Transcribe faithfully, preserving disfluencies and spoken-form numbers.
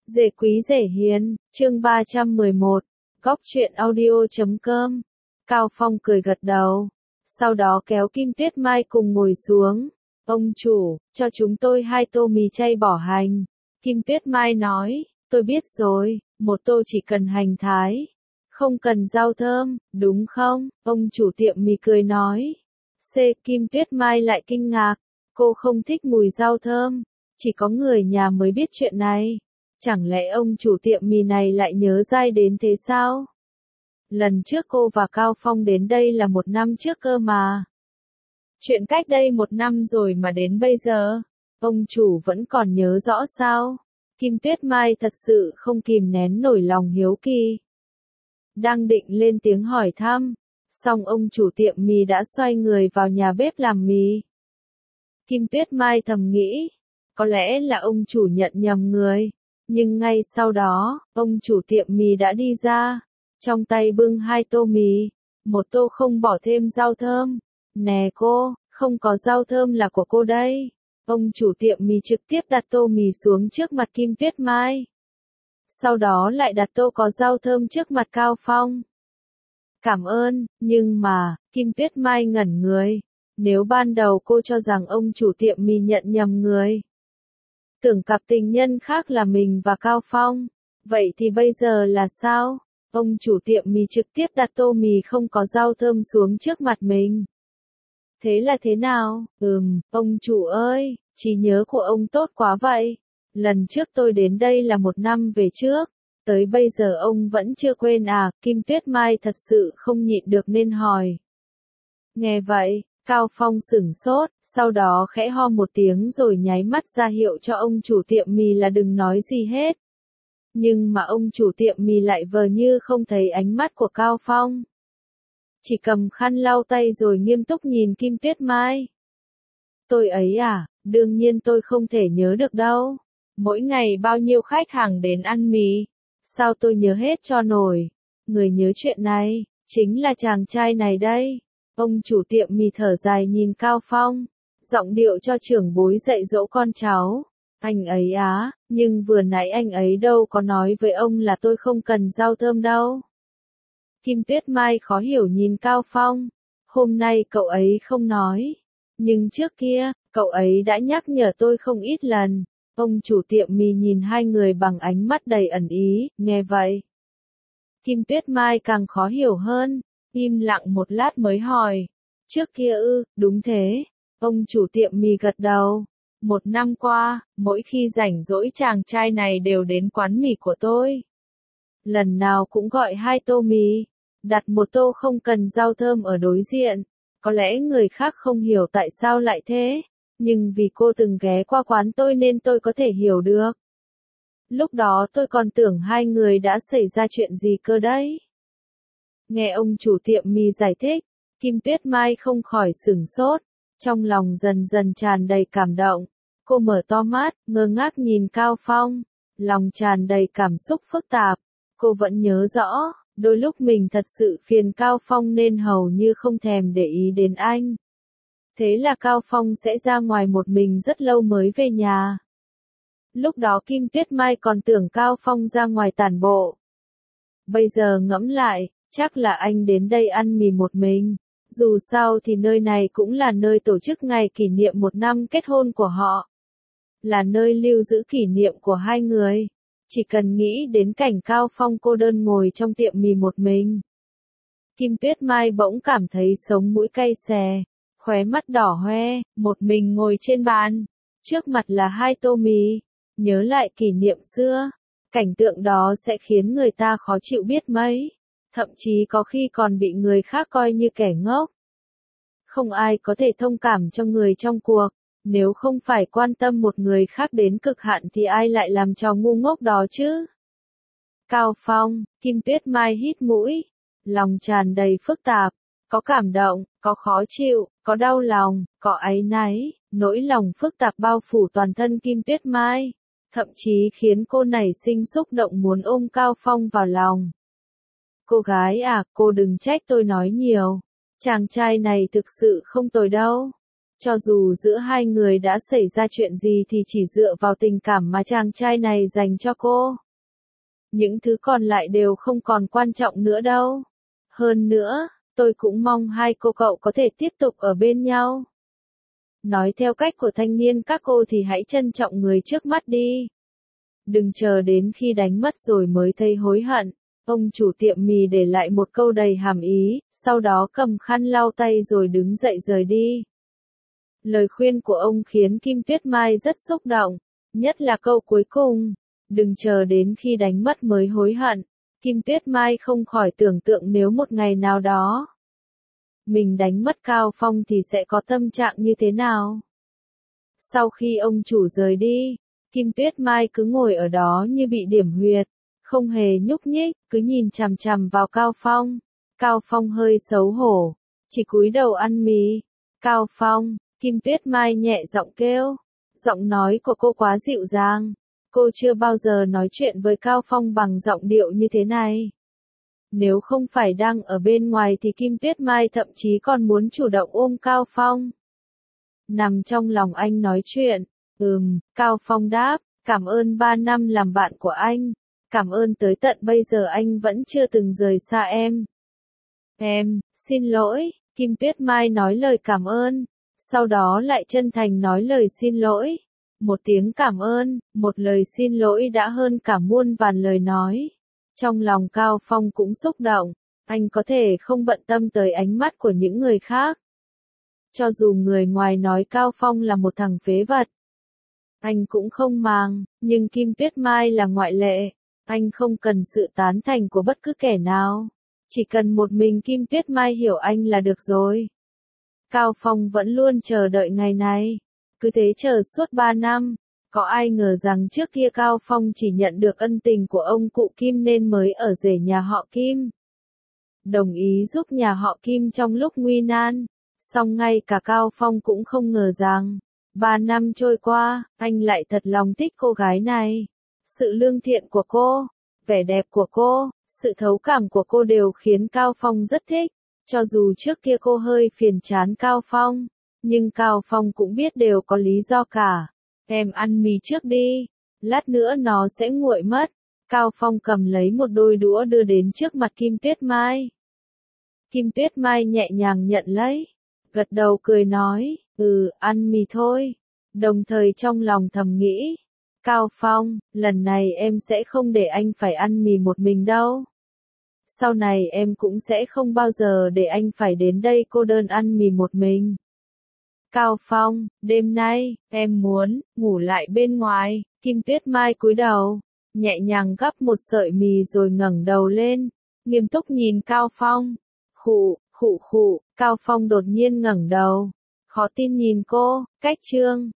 Dễ quý dễ hiền, chương ba trăm mười một, góc truyện audio chấm com. Cao Phong cười gật đầu, sau đó kéo Kim Tuyết Mai cùng ngồi xuống. Ông chủ, cho chúng tôi hai tô mì chay bỏ hành. Kim Tuyết Mai nói, tôi biết rồi, một tô chỉ cần hành thái. Không cần rau thơm, đúng không? Ông chủ tiệm mì cười nói. C. Kim Tuyết Mai lại kinh ngạc, cô không thích mùi rau thơm, chỉ có người nhà mới biết chuyện này. Chẳng lẽ ông chủ tiệm mì này lại nhớ dai đến thế sao? Lần trước cô và Cao Phong đến đây là một năm trước cơ mà. Chuyện cách đây một năm rồi mà đến bây giờ, ông chủ vẫn còn nhớ rõ sao? Kim Tuyết Mai thật sự không kìm nén nổi lòng hiếu kỳ. Đang định lên tiếng hỏi thăm, song ông chủ tiệm mì đã xoay người vào nhà bếp làm mì. Kim Tuyết Mai thầm nghĩ, có lẽ là ông chủ nhận nhầm người. Nhưng ngay sau đó, ông chủ tiệm mì đã đi ra, trong tay bưng hai tô mì, một tô không bỏ thêm rau thơm. Nè cô, không có rau thơm là của cô đây. Ông chủ tiệm mì trực tiếp đặt tô mì xuống trước mặt Kim Tuyết Mai. Sau đó lại đặt tô có rau thơm trước mặt Cao Phong. Cảm ơn, nhưng mà, Kim Tuyết Mai ngẩn người. Nếu ban đầu cô cho rằng ông chủ tiệm mì nhận nhầm người, tưởng cặp tình nhân khác là mình và Cao Phong, vậy thì bây giờ là sao? Ông chủ tiệm mì trực tiếp đặt tô mì không có rau thơm xuống trước mặt mình. Thế là thế nào? Ừm, ông chủ ơi, trí nhớ của ông tốt quá vậy. Lần trước tôi đến đây là một năm về trước, tới bây giờ ông vẫn chưa quên à? Kim Tuyết Mai thật sự không nhịn được nên hỏi. Nghe vậy, Cao Phong sửng sốt, sau đó khẽ ho một tiếng rồi nháy mắt ra hiệu cho ông chủ tiệm mì là đừng nói gì hết. Nhưng mà ông chủ tiệm mì lại vờ như không thấy ánh mắt của Cao Phong. Chỉ cầm khăn lau tay rồi nghiêm túc nhìn Kim Tuyết Mai. Tôi ấy à, đương nhiên tôi không thể nhớ được đâu. Mỗi ngày bao nhiêu khách hàng đến ăn mì, sao tôi nhớ hết cho nổi. Người nhớ chuyện này, chính là chàng trai này đây. Ông chủ tiệm mì thở dài nhìn Cao Phong, giọng điệu cho trưởng bối dạy dỗ con cháu. Anh ấy á, nhưng vừa nãy anh ấy đâu có nói với ông là tôi không cần rau thơm đâu. Kim Tuyết Mai khó hiểu nhìn Cao Phong. Hôm nay cậu ấy không nói, nhưng trước kia, cậu ấy đã nhắc nhở tôi không ít lần. Ông chủ tiệm mì nhìn hai người bằng ánh mắt đầy ẩn ý, nghe vậy. Kim Tuyết Mai càng khó hiểu hơn. Im lặng một lát mới hỏi. Trước kia ư, đúng thế. Ông chủ tiệm mì gật đầu. Một năm qua, mỗi khi rảnh rỗi chàng trai này đều đến quán mì của tôi. Lần nào cũng gọi hai tô mì, đặt một tô không cần rau thơm ở đối diện. Có lẽ người khác không hiểu tại sao lại thế, nhưng vì cô từng ghé qua quán tôi nên tôi có thể hiểu được. Lúc đó tôi còn tưởng hai người đã xảy ra chuyện gì cơ đấy. Nghe ông chủ tiệm mì giải thích, Kim Tuyết Mai không khỏi sửng sốt, trong lòng dần dần tràn đầy cảm động. Cô mở to mắt, ngơ ngác nhìn Cao Phong, lòng tràn đầy cảm xúc phức tạp. Cô vẫn nhớ rõ, đôi lúc mình thật sự phiền Cao Phong nên hầu như không thèm để ý đến anh. Thế là Cao Phong sẽ ra ngoài một mình rất lâu mới về nhà. Lúc đó Kim Tuyết Mai còn tưởng Cao Phong ra ngoài tản bộ. Bây giờ ngẫm lại, chắc là anh đến đây ăn mì một mình. Dù sao thì nơi này cũng là nơi tổ chức ngày kỷ niệm một năm kết hôn của họ. Là nơi lưu giữ kỷ niệm của hai người. Chỉ cần nghĩ đến cảnh Cao Phong cô đơn ngồi trong tiệm mì một mình. Kim Tuyết Mai bỗng cảm thấy sống mũi cay xè, khóe mắt đỏ hoe, một mình ngồi trên bàn. Trước mặt là hai tô mì. Nhớ lại kỷ niệm xưa, cảnh tượng đó sẽ khiến người ta khó chịu biết mấy. Thậm chí có khi còn bị người khác coi như kẻ ngốc. Không ai có thể thông cảm cho người trong cuộc, nếu không phải quan tâm một người khác đến cực hạn thì ai lại làm trò ngu ngốc đó chứ? Cao Phong, Kim Tuyết Mai hít mũi, lòng tràn đầy phức tạp, có cảm động, có khó chịu, có đau lòng, có áy náy, nỗi lòng phức tạp bao phủ toàn thân Kim Tuyết Mai, thậm chí khiến cô nảy sinh xúc động muốn ôm Cao Phong vào lòng. Cô gái à, cô đừng trách tôi nói nhiều. Chàng trai này thực sự không tồi đâu. Cho dù giữa hai người đã xảy ra chuyện gì thì chỉ dựa vào tình cảm mà chàng trai này dành cho cô. Những thứ còn lại đều không còn quan trọng nữa đâu. Hơn nữa, tôi cũng mong hai cô cậu có thể tiếp tục ở bên nhau. Nói theo cách của thanh niên các cô thì hãy trân trọng người trước mắt đi. Đừng chờ đến khi đánh mất rồi mới thấy hối hận. Ông chủ tiệm mì để lại một câu đầy hàm ý, sau đó cầm khăn lau tay rồi đứng dậy rời đi. Lời khuyên của ông khiến Kim Tuyết Mai rất xúc động, nhất là câu cuối cùng, đừng chờ đến khi đánh mất mới hối hận. Kim Tuyết Mai không khỏi tưởng tượng nếu một ngày nào đó mình đánh mất Cao Phong thì sẽ có tâm trạng như thế nào. Sau khi ông chủ rời đi, Kim Tuyết Mai cứ ngồi ở đó như bị điểm huyệt, không hề nhúc nhích, cứ nhìn chằm chằm vào Cao Phong. Cao Phong hơi xấu hổ, chỉ cúi đầu ăn mì. Cao Phong, Kim Tuyết Mai nhẹ giọng kêu. Giọng nói của cô quá dịu dàng. Cô chưa bao giờ nói chuyện với Cao Phong bằng giọng điệu như thế này. Nếu không phải đang ở bên ngoài thì Kim Tuyết Mai thậm chí còn muốn chủ động ôm Cao Phong. Nằm trong lòng anh nói chuyện. Ừm, Cao Phong đáp, cảm ơn ba năm làm bạn của anh. Cảm ơn tới tận bây giờ anh vẫn chưa từng rời xa em. Em, xin lỗi, Kim Tuyết Mai nói lời cảm ơn. Sau đó lại chân thành nói lời xin lỗi. Một tiếng cảm ơn, một lời xin lỗi đã hơn cả muôn vàn lời nói. Trong lòng Cao Phong cũng xúc động, anh có thể không bận tâm tới ánh mắt của những người khác. Cho dù người ngoài nói Cao Phong là một thằng phế vật, anh cũng không màng, nhưng Kim Tuyết Mai là ngoại lệ. Anh không cần sự tán thành của bất cứ kẻ nào. Chỉ cần một mình Kim Tuyết Mai hiểu anh là được rồi. Cao Phong vẫn luôn chờ đợi ngày này. Cứ thế chờ suốt ba năm. Có ai ngờ rằng trước kia Cao Phong chỉ nhận được ân tình của ông cụ Kim nên mới ở rể nhà họ Kim. Đồng ý giúp nhà họ Kim trong lúc nguy nan. Song ngay cả Cao Phong cũng không ngờ rằng, ba năm trôi qua, anh lại thật lòng thích cô gái này. Sự lương thiện của cô, vẻ đẹp của cô, sự thấu cảm của cô đều khiến Cao Phong rất thích. Cho dù trước kia cô hơi phiền chán Cao Phong, nhưng Cao Phong cũng biết đều có lý do cả. Em ăn mì trước đi, lát nữa nó sẽ nguội mất. Cao Phong cầm lấy một đôi đũa đưa đến trước mặt Kim Tuyết Mai. Kim Tuyết Mai nhẹ nhàng nhận lấy, gật đầu cười nói, ừ, ăn mì thôi. Đồng thời trong lòng thầm nghĩ, Cao Phong, lần này em sẽ không để anh phải ăn mì một mình đâu. Sau này em cũng sẽ không bao giờ để anh phải đến đây cô đơn ăn mì một mình. Cao Phong, đêm nay, em muốn ngủ lại bên ngoài. Kim Tuyết Mai cúi đầu, nhẹ nhàng gắp một sợi mì rồi ngẩng đầu lên, nghiêm túc nhìn Cao Phong. Khụ, khụ khụ, Cao Phong đột nhiên ngẩng đầu, khó tin nhìn cô, cách chương